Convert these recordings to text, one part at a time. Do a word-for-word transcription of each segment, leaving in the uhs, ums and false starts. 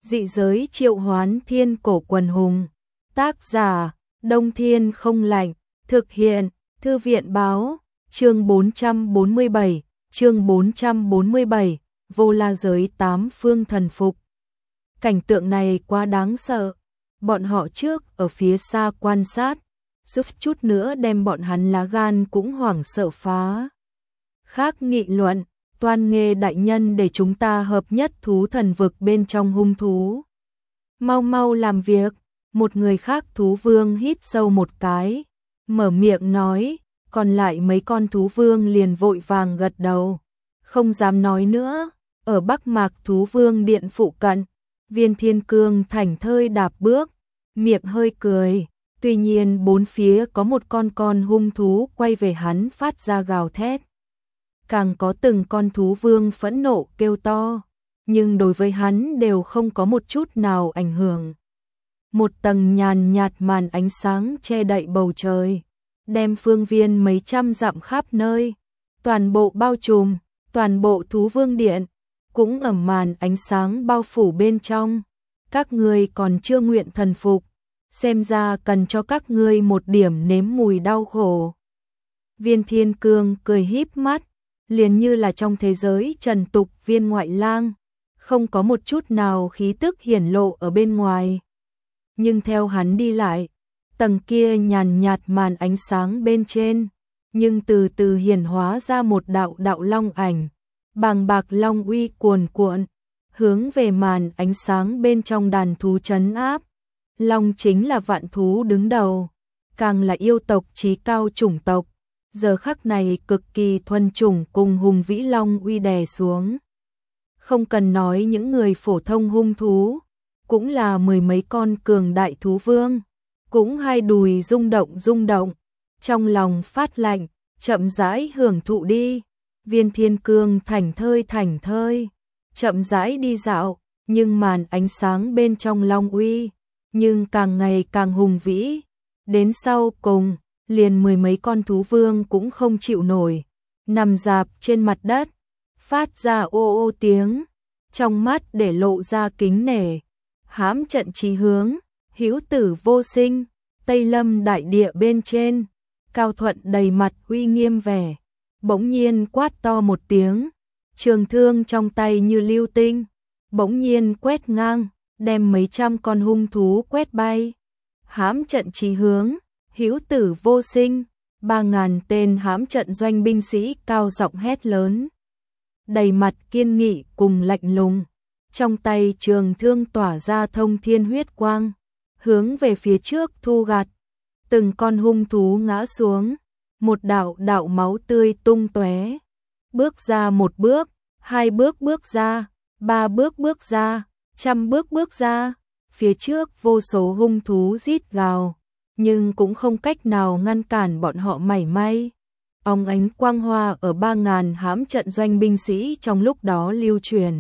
Dị giới triệu hoán thiên cổ quần hùng. Tác giả, Đông Thiên không lạnh. Thực hiện, Thư viện báo. Chương bốn trăm bốn mươi bảy, chương bốn trăm bốn mươi bảy, vô la giới tám phương thần phục. Cảnh tượng này quá đáng sợ. Bọn họ trước ở phía xa quan sát, suýt chút nữa đem bọn hắn lá gan cũng hoảng sợ phá. Khác nghị luận, Toan Nghê đại nhân để chúng ta hợp nhất thú thần vực bên trong hung thú. Mau mau làm việc. Một người khác thú vương hít sâu một cái, mở miệng nói, còn lại mấy con thú vương liền vội vàng gật đầu, không dám nói nữa. Ở Bắc Mạc thú vương điện phụ cận, Viên Thiên Cương thảnh thơi đạp bước, miệng hơi cười, tuy nhiên bốn phía có một con con hung thú quay về hắn phát ra gào thét. Càng có từng con thú vương phẫn nộ kêu to, nhưng đối với hắn đều không có một chút nào ảnh hưởng. Một tầng nhàn nhạt màn ánh sáng che đậy bầu trời, đem phương viên mấy trăm dặm khắp nơi, toàn bộ bao trùm, toàn bộ thú vương điện, cũng ở màn ánh sáng bao phủ bên trong. Các ngươi còn chưa nguyện thần phục, xem ra cần cho các ngươi một điểm nếm mùi đau khổ. Viên Thiên Cương cười híp mắt, liền như là trong thế giới trần tục viên ngoại lang, không có một chút nào khí tức hiển lộ ở bên ngoài. Nhưng theo hắn đi lại, tầng kia nhàn nhạt màn ánh sáng bên trên, nhưng từ từ hiển hóa ra một đạo đạo long ảnh, bàng bạc long uy cuồn cuộn, hướng về màn ánh sáng bên trong đàn thú trấn áp. Long chính là vạn thú đứng đầu, càng là yêu tộc chí cao chủng tộc, giờ khắc này cực kỳ thuần chủng cùng hùng vĩ long uy đè xuống. Không cần nói những người phổ thông hung thú, cũng là mười mấy con cường đại thú vương, cũng hai đùi rung động rung động, trong lòng phát lạnh, chậm rãi hưởng thụ đi. Viên Thiên Cương thảnh thơi thảnh thơi, chậm rãi đi dạo, nhưng màn ánh sáng bên trong long uy, nhưng càng ngày càng hùng vĩ, đến sau cùng, liền mười mấy con thú vương cũng không chịu nổi, nằm rạp trên mặt đất, phát ra ô ô tiếng, trong mắt để lộ ra kính nể. Hãm trận chí hướng, hữu tử vô sinh, Tây Lâm đại địa bên trên, Cao Thuận đầy mặt uy nghiêm vẻ, bỗng nhiên quát to một tiếng, trường thương trong tay như lưu tinh, bỗng nhiên quét ngang, đem mấy trăm con hung thú quét bay. Hãm trận chí hướng, hữu tử vô sinh, ba ngàn tên hãm trận doanh binh sĩ cao giọng hét lớn, đầy mặt kiên nghị cùng lạnh lùng. Trong tay trường thương tỏa ra thông thiên huyết quang, hướng về phía trước thu gặt, từng con hung thú ngã xuống, một đạo đạo máu tươi tung tóe. Bước ra một bước, hai bước bước ra, ba bước bước ra, trăm bước bước ra, phía trước vô số hung thú rít gào, nhưng cũng không cách nào ngăn cản bọn họ mảy may. Óng ánh quang hoa ở ba ngàn hãm trận doanh binh sĩ trong lúc đó lưu truyền,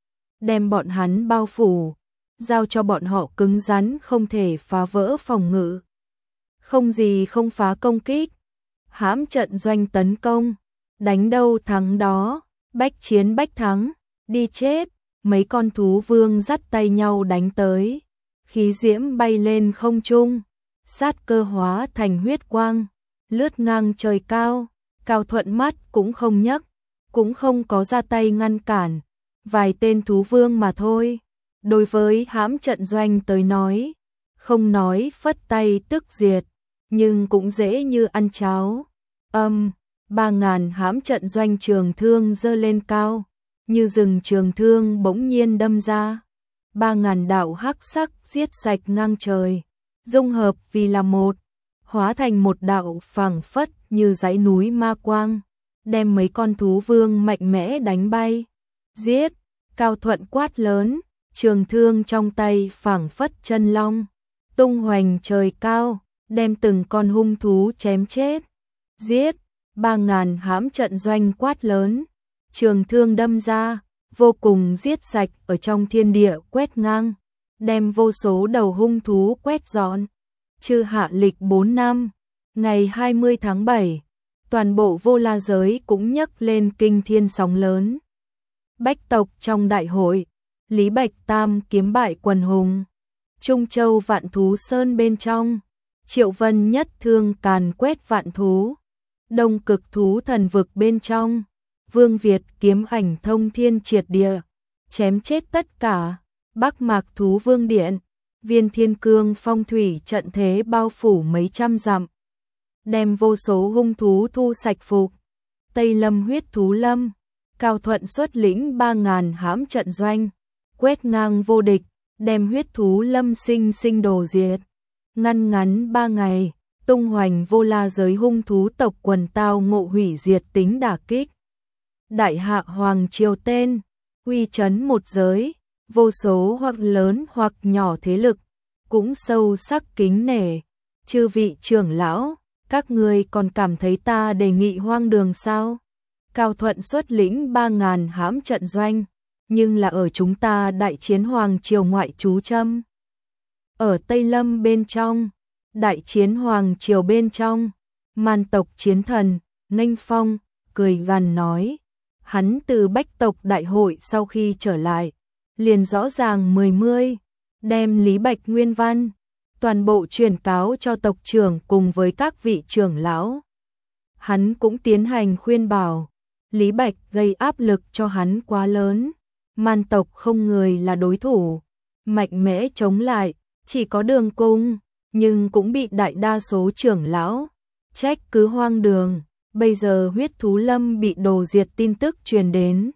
đem bọn hắn bao phủ, giao cho bọn họ cứng rắn không thể phá vỡ phòng ngự. Không gì không phá công kích, hãm trận doanh tấn công, đánh đâu thắng đó, bách chiến bách thắng, đi chết. Mấy con thú vương dắt tay nhau đánh tới, khí diễm bay lên không trung, sát cơ hóa thành huyết quang, lướt ngang trời cao. Cao Thuận mắt cũng không nhấc, cũng không có ra tay ngăn cản. Vài tên thú vương mà thôi, đối với hãm trận doanh tới nói, không nói phất tay tức diệt, nhưng cũng dễ như ăn cháo. Âm, ba ngàn hãm trận doanh trường thương giơ lên cao, như rừng trường thương bỗng nhiên đâm ra, ba ngàn đạo hắc sắc giết sạch ngang trời, dung hợp vì là một, hóa thành một đạo phảng phất như dãy núi ma quang, đem mấy con thú vương mạnh mẽ đánh bay. Giết! Cao Thuận quát lớn, trường thương trong tay phảng phất chân long, tung hoành trời cao, đem từng con hung thú chém chết. Giết! Ba ngàn hãm trận doanh quát lớn, trường thương đâm ra, vô cùng giết sạch ở trong thiên địa quét ngang, đem vô số đầu hung thú quét dọn. Chư hạ lịch bốn năm, ngày hai mươi tháng bảy, toàn bộ vô la giới cũng nhấc lên kinh thiên sóng lớn. Bách tộc trong đại hội, Lý Bạch Tam kiếm bại quần hùng. Trung Châu vạn thú sơn bên trong. Triệu Vân nhất thương càn quét vạn thú. Đông cực thú thần vực bên trong. Vương Việt kiếm ảnh thông thiên triệt địa. Chém chết tất cả. Bắc Mạc thú vương điện. Viên Thiên Cương phong thủy trận thế bao phủ mấy trăm dặm. Đem vô số hung thú thu sạch phục. Tây Lâm huyết thú lâm. Cao Thuận xuất lĩnh ba ngàn hãm trận doanh. Quét ngang vô địch. Đem huyết thú lâm sinh sinh đồ diệt. Ngăn ngắn ba ngày. Tung hoành vô la giới hung thú tộc quần tao ngộ hủy diệt tính đả kích. Đại hạ hoàng triều tên. Uy chấn một giới. Vô số hoặc lớn hoặc nhỏ thế lực. Cũng sâu sắc kính nể. Chư vị trưởng lão. Các người còn cảm thấy ta đề nghị hoang đường sao? Cao Thuận xuất lĩnh ba ngàn hãm trận doanh. Nhưng là ở chúng ta đại chiến hoàng triều ngoại trú châm. Ở Tây Lâm bên trong. Đại chiến hoàng triều bên trong. Man tộc chiến thần. Nghênh Phong. Cười gằn nói. Hắn từ bách tộc đại hội sau khi trở lại. Liền rõ ràng mười mươi. Đem Lý Bạch Nguyên văn. Toàn bộ truyền cáo cho tộc trưởng cùng với các vị trưởng lão. Hắn cũng tiến hành khuyên bảo. Lý Bạch gây áp lực cho hắn quá lớn. Man tộc không người là đối thủ. Mạnh mẽ chống lại. Chỉ có Đường Cung. Nhưng cũng bị đại đa số trưởng lão trách cứ hoang đường. Bây giờ huyết thú lâm bị đồ diệt tin tức truyền đến.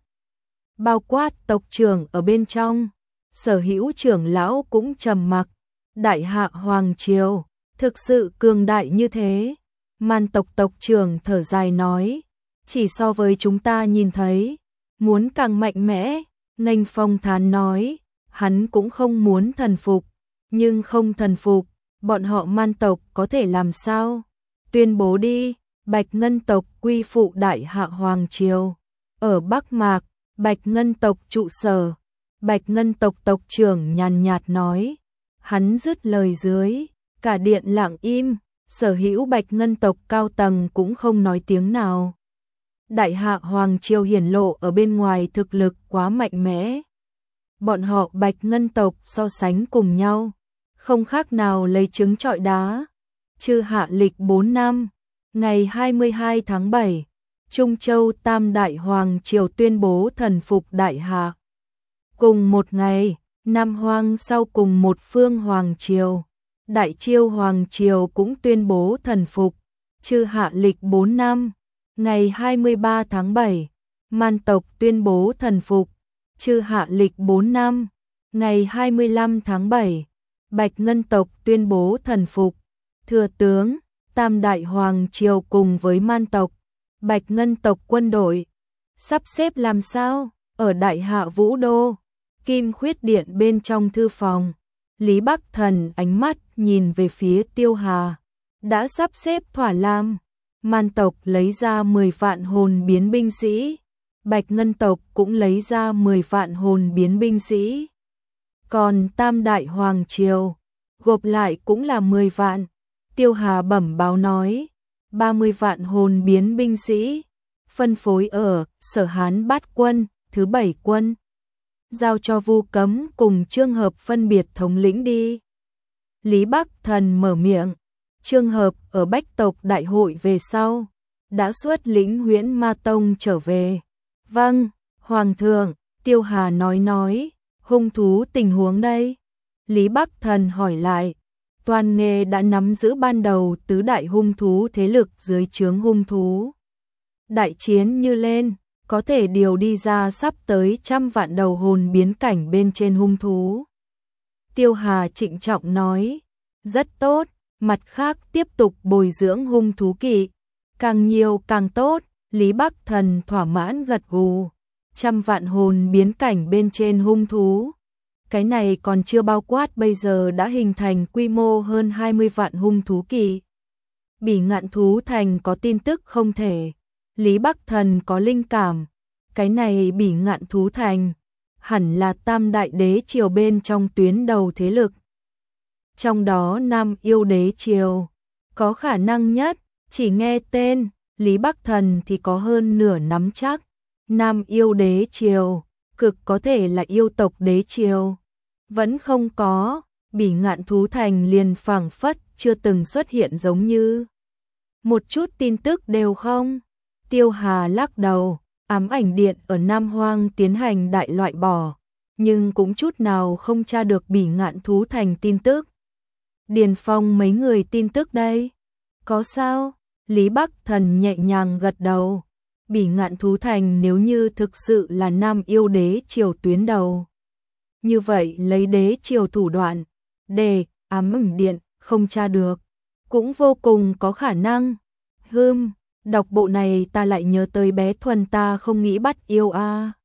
Bao quát tộc trưởng ở bên trong. Sở hữu trưởng lão cũng trầm mặc. Đại hạ hoàng triều. Thực sự cường đại như thế. Man tộc tộc trưởng thở dài nói. Chỉ so với chúng ta nhìn thấy. Muốn càng mạnh mẽ. Nghênh Phong thán nói. Hắn cũng không muốn thần phục. Nhưng không thần phục. Bọn họ man tộc có thể làm sao? Tuyên bố đi. Bạch Ngân tộc quy phụ đại hạ hoàng triều. Ở Bắc Mạc. Bạch Ngân tộc trụ sở. Bạch Ngân tộc tộc trưởng nhàn nhạt nói. Hắn dứt lời dưới. Cả điện lặng im. Sở hữu Bạch Ngân tộc cao tầng cũng không nói tiếng nào. Đại hạ hoàng triều hiển lộ ở bên ngoài thực lực quá mạnh mẽ. Bọn họ Bạch Ngân tộc so sánh cùng nhau. Không khác nào lấy trứng trọi đá. Chư hạ lịch bốn năm. Ngày hai mươi hai tháng bảy. Trung Châu Tam Đại Hoàng triều tuyên bố thần phục Đại Hạ. Cùng một ngày, Nam Hoang sau cùng một phương Hoàng triều. Đại Chiêu Hoàng triều cũng tuyên bố thần phục. Chư hạ lịch bốn năm. Ngày hai mươi ba tháng bảy. Man tộc tuyên bố thần phục. Chư hạ lịch bốn năm. Ngày hai mươi lăm tháng bảy. Bạch Ngân tộc tuyên bố thần phục. Thừa tướng, Tam Đại Hoàng triều cùng với Man tộc, Bạch Ngân tộc quân đội. Sắp xếp làm sao? Ở Đại Hạ Vũ Đô, Kim Khuyết Điện bên trong thư phòng. Lý Bắc Thần ánh mắt nhìn về phía Tiêu Hà. Đã sắp xếp thỏa lam. Man tộc lấy ra mười vạn hồn biến binh sĩ. Bạch Ngân tộc cũng lấy ra mười vạn hồn biến binh sĩ. Còn Tam Đại Hoàng triều gộp lại cũng là mười vạn. Tiêu Hà bẩm báo nói, ba mươi vạn hồn biến binh sĩ, phân phối ở Sở Hán Bát quân, thứ bảy quân. Giao cho Vu Cấm cùng Trương Hợp phân biệt thống lĩnh đi. Lý Bắc Thần mở miệng, Trương Hợp ở Bách tộc đại hội về sau, đã xuất lĩnh Huyễn Ma Tông trở về. Vâng, Hoàng thượng, Tiêu Hà nói nói, hung thú tình huống đây. Lý Bắc Thần hỏi lại, Toàn Nghê đã nắm giữ ban đầu tứ đại hung thú thế lực dưới trướng hung thú. Đại chiến như lên, có thể điều đi ra sắp tới trăm vạn đầu hồn biến cảnh bên trên hung thú. Tiêu Hà trịnh trọng nói, rất tốt, mặt khác tiếp tục bồi dưỡng hung thú kỵ, càng nhiều càng tốt. Lý Bắc Thần thỏa mãn gật gù, trăm vạn hồn biến cảnh bên trên hung thú. Cái này còn chưa bao quát bây giờ đã hình thành quy mô hơn hai mươi vạn hung thú kỳ. Bỉ Ngạn thú thành có tin tức không thể. Lý Bắc Thần có linh cảm. Cái này Bỉ Ngạn thú thành hẳn là Tam Đại đế triều bên trong tuyến đầu thế lực. Trong đó Nam Yêu đế triều có khả năng nhất, chỉ nghe tên Lý Bắc Thần thì có hơn nửa nắm chắc. Nam Yêu đế triều cực có thể là yêu tộc đế triều. Vẫn không có, Bỉ Ngạn Thú Thành liền phảng phất chưa từng xuất hiện giống như. Một chút tin tức đều không. Tiêu Hà lắc đầu, ám ảnh điện ở Nam Hoang tiến hành đại loại bỏ, nhưng cũng chút nào không tra được Bỉ Ngạn Thú Thành tin tức. Điền Phong mấy người tin tức đây. Có sao? Lý Bắc Thần nhẹ nhàng gật đầu. Bỉ Ngạn Thú Thành nếu như thực sự là Nam yêu đế triều tuyến đầu. Như vậy lấy đế triều thủ đoạn, để ám ảnh điện không tra được, cũng vô cùng có khả năng. Hừm, đọc bộ này ta lại nhớ tới bé Thuần ta không nghĩ bắt yêu a. À.